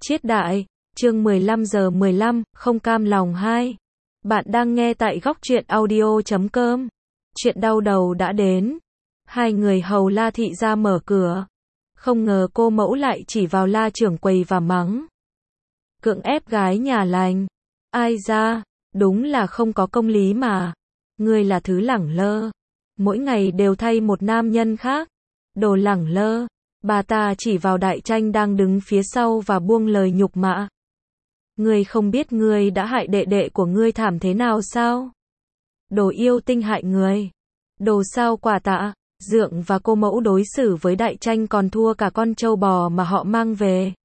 Chiết đại, chương 15:15, không cam lòng 2. Bạn đang nghe tại góc truyện audio.com. Chuyện đau đầu đã đến. Hai người hầu La thị ra mở cửa. Không ngờ cô mẫu lại chỉ vào La trưởng quầy và mắng. Cưỡng ép gái nhà lành. Ai ra, đúng là không có công lý mà. Ngươi là thứ lẳng lơ. Mỗi ngày đều thay một nam nhân khác. Đồ lẳng lơ. Bà ta chỉ vào Đại Tranh đang đứng phía sau và buông lời nhục mạ. Ngươi không biết ngươi đã hại đệ đệ của ngươi thảm thế nào sao? Đồ yêu tinh hại người. Đồ sao quả tạ. Dượng và cô mẫu đối xử với Đại Tranh còn thua cả con trâu bò mà họ mang về.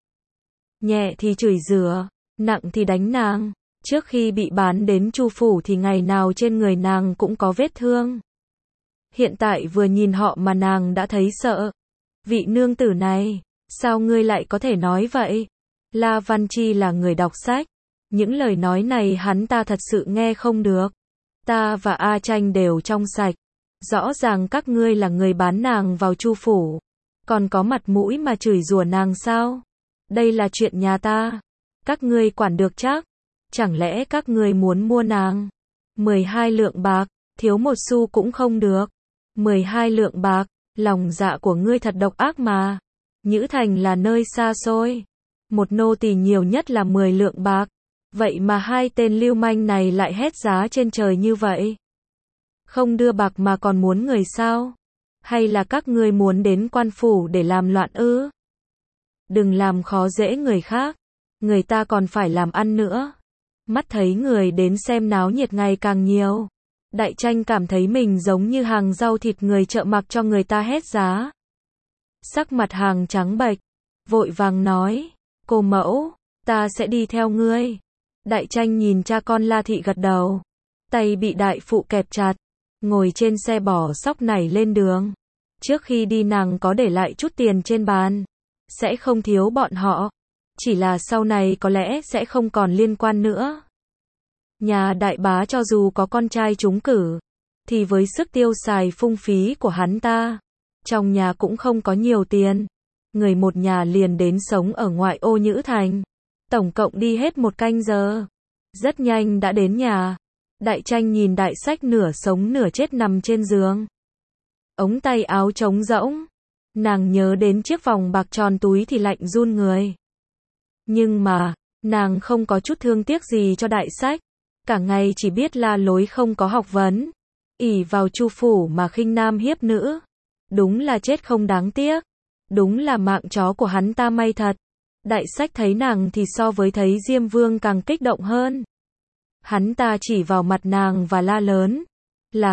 Nhẹ thì chửi rủa, nặng thì đánh nàng. Trước khi bị bán đến Chu phủ thì ngày nào trên người nàng cũng có vết thương. Hiện tại vừa nhìn họ mà nàng đã thấy sợ. Vị nương tử này, sao ngươi lại có thể nói vậy? La Văn Chi là người đọc sách. Những lời nói này hắn ta thật sự nghe không được. Ta và A Tranh đều trong sạch. Rõ ràng các ngươi là người bán nàng vào Chu phủ. Còn có mặt mũi mà chửi rủa nàng sao? Đây là chuyện nhà ta. Các ngươi quản được chắc. Chẳng lẽ các ngươi muốn mua nàng? 12 lượng bạc, thiếu một xu cũng không được. 12 lượng bạc. Lòng dạ của ngươi thật độc ác mà. Nhữ Thành là nơi xa xôi. Một nô tỳ nhiều nhất là 10 lượng bạc. Vậy mà hai tên lưu manh này lại hét giá trên trời như vậy. Không đưa bạc mà còn muốn người sao? Hay là các ngươi muốn đến quan phủ để làm loạn ư? Đừng làm khó dễ người khác. Người ta còn phải làm ăn nữa. Mắt thấy người đến xem náo nhiệt ngày càng nhiều. Đại Tranh cảm thấy mình giống như hàng rau thịt người chợ mặc cho người ta hét giá. Sắc mặt hàng trắng bệch, vội vàng nói, cô mẫu, ta sẽ đi theo ngươi. Đại Tranh nhìn cha con La thị gật đầu, tay bị đại phụ kẹp chặt, ngồi trên xe bò sóc nảy lên đường. Trước khi đi nàng có để lại chút tiền trên bàn, sẽ không thiếu bọn họ, chỉ là sau này có lẽ sẽ không còn liên quan nữa. Nhà đại bá cho dù có con trai trúng cử, thì với sức tiêu xài phung phí của hắn ta, trong nhà cũng không có nhiều tiền. Người một nhà liền đến sống ở ngoại ô Nhữ Thành. Tổng cộng đi hết 1 canh giờ. Rất nhanh đã đến nhà. Đại Tranh nhìn Đại Sách nửa sống nửa chết nằm trên giường. Ống tay áo trống rỗng. Nàng nhớ đến chiếc vòng bạc tròn túi thì lạnh run người. Nhưng mà, nàng không có chút thương tiếc gì cho Đại Sách. Cả ngày chỉ biết la lối không có học vấn. Ỷ vào Chu phủ mà khinh nam hiếp nữ. Đúng là chết không đáng tiếc. Đúng là mạng chó của hắn ta may thật. Đại Sách thấy nàng thì so với thấy Diêm Vương càng kích động hơn. Hắn ta chỉ vào mặt nàng và la lớn. Là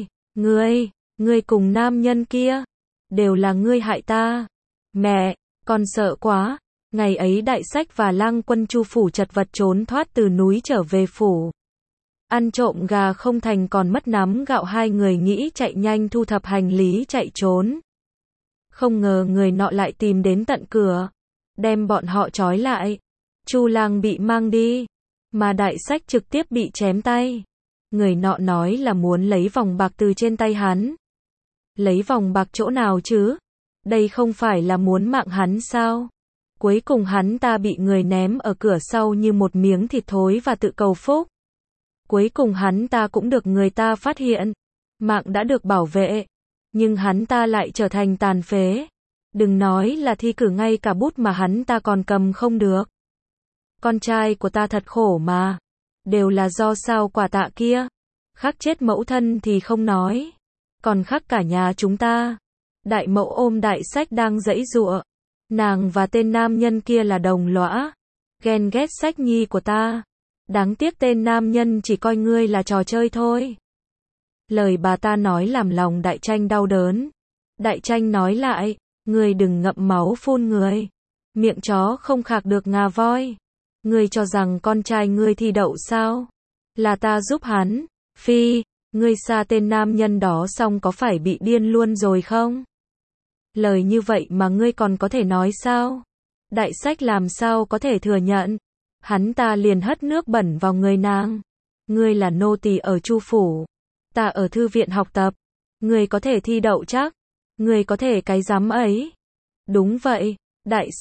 ngươi cùng nam nhân kia. Đều là ngươi hại ta. Mẹ, con sợ quá. Ngày ấy Đại Sách và lang quân Chu phủ chật vật trốn thoát từ núi trở về phủ. Ăn trộm gà không thành còn mất nắm gạo, hai người nghĩ chạy nhanh thu thập hành lý chạy trốn. Không ngờ người nọ lại tìm đến tận cửa, đem bọn họ trói lại. Chu lang bị mang đi, mà Đại Sách trực tiếp bị chém tay. Người nọ nói là muốn lấy vòng bạc từ trên tay hắn. Lấy vòng bạc chỗ nào chứ? Đây không phải là muốn mạng hắn sao? Cuối cùng hắn ta bị người ném ở cửa sau như một miếng thịt thối và tự cầu phúc. Cuối cùng hắn ta cũng được người ta phát hiện. Mạng đã được bảo vệ. Nhưng hắn ta lại trở thành tàn phế. Đừng nói là thi cử, ngay cả bút mà hắn ta còn cầm không được. Con trai của ta thật khổ mà. Đều là do sao quả tạ kia. Khắc chết mẫu thân thì không nói. Còn khắc cả nhà chúng ta. Đại mẫu ôm Đại Sách đang giãy giụa. Nàng và tên nam nhân kia là đồng lõa. Ghen ghét Sách nhi của ta. Đáng tiếc tên nam nhân chỉ coi ngươi là trò chơi thôi. Lời bà ta nói làm lòng Đại Tranh đau đớn. Đại Tranh nói lại, ngươi đừng ngậm máu phun người. Miệng chó không khạc được ngà voi. Ngươi cho rằng con trai ngươi thi đậu sao? Là ta giúp hắn. Phi, ngươi xa tên nam nhân đó xong có phải bị điên luôn rồi không? Lời như vậy mà ngươi còn có thể nói sao? Đại Sách làm sao có thể thừa nhận? Hắn ta liền hất nước bẩn vào người nàng. Ngươi là nô tỳ ở Chu phủ. Ta ở thư viện học tập. Ngươi có thể thi đậu chắc. Ngươi có thể cái dám ấy. Đúng vậy, Đại Sách,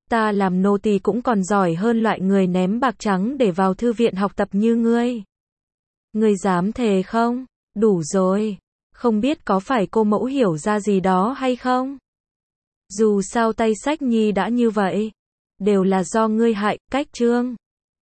Ta làm nô tỳ cũng còn giỏi hơn loại người ném bạc trắng để vào thư viện học tập như ngươi. Ngươi dám thề không? Đủ rồi. Không biết có phải cô mẫu hiểu ra gì đó hay không? Dù sao tay sách nhi đã như vậy. Đều là do ngươi hại, Cách Trương.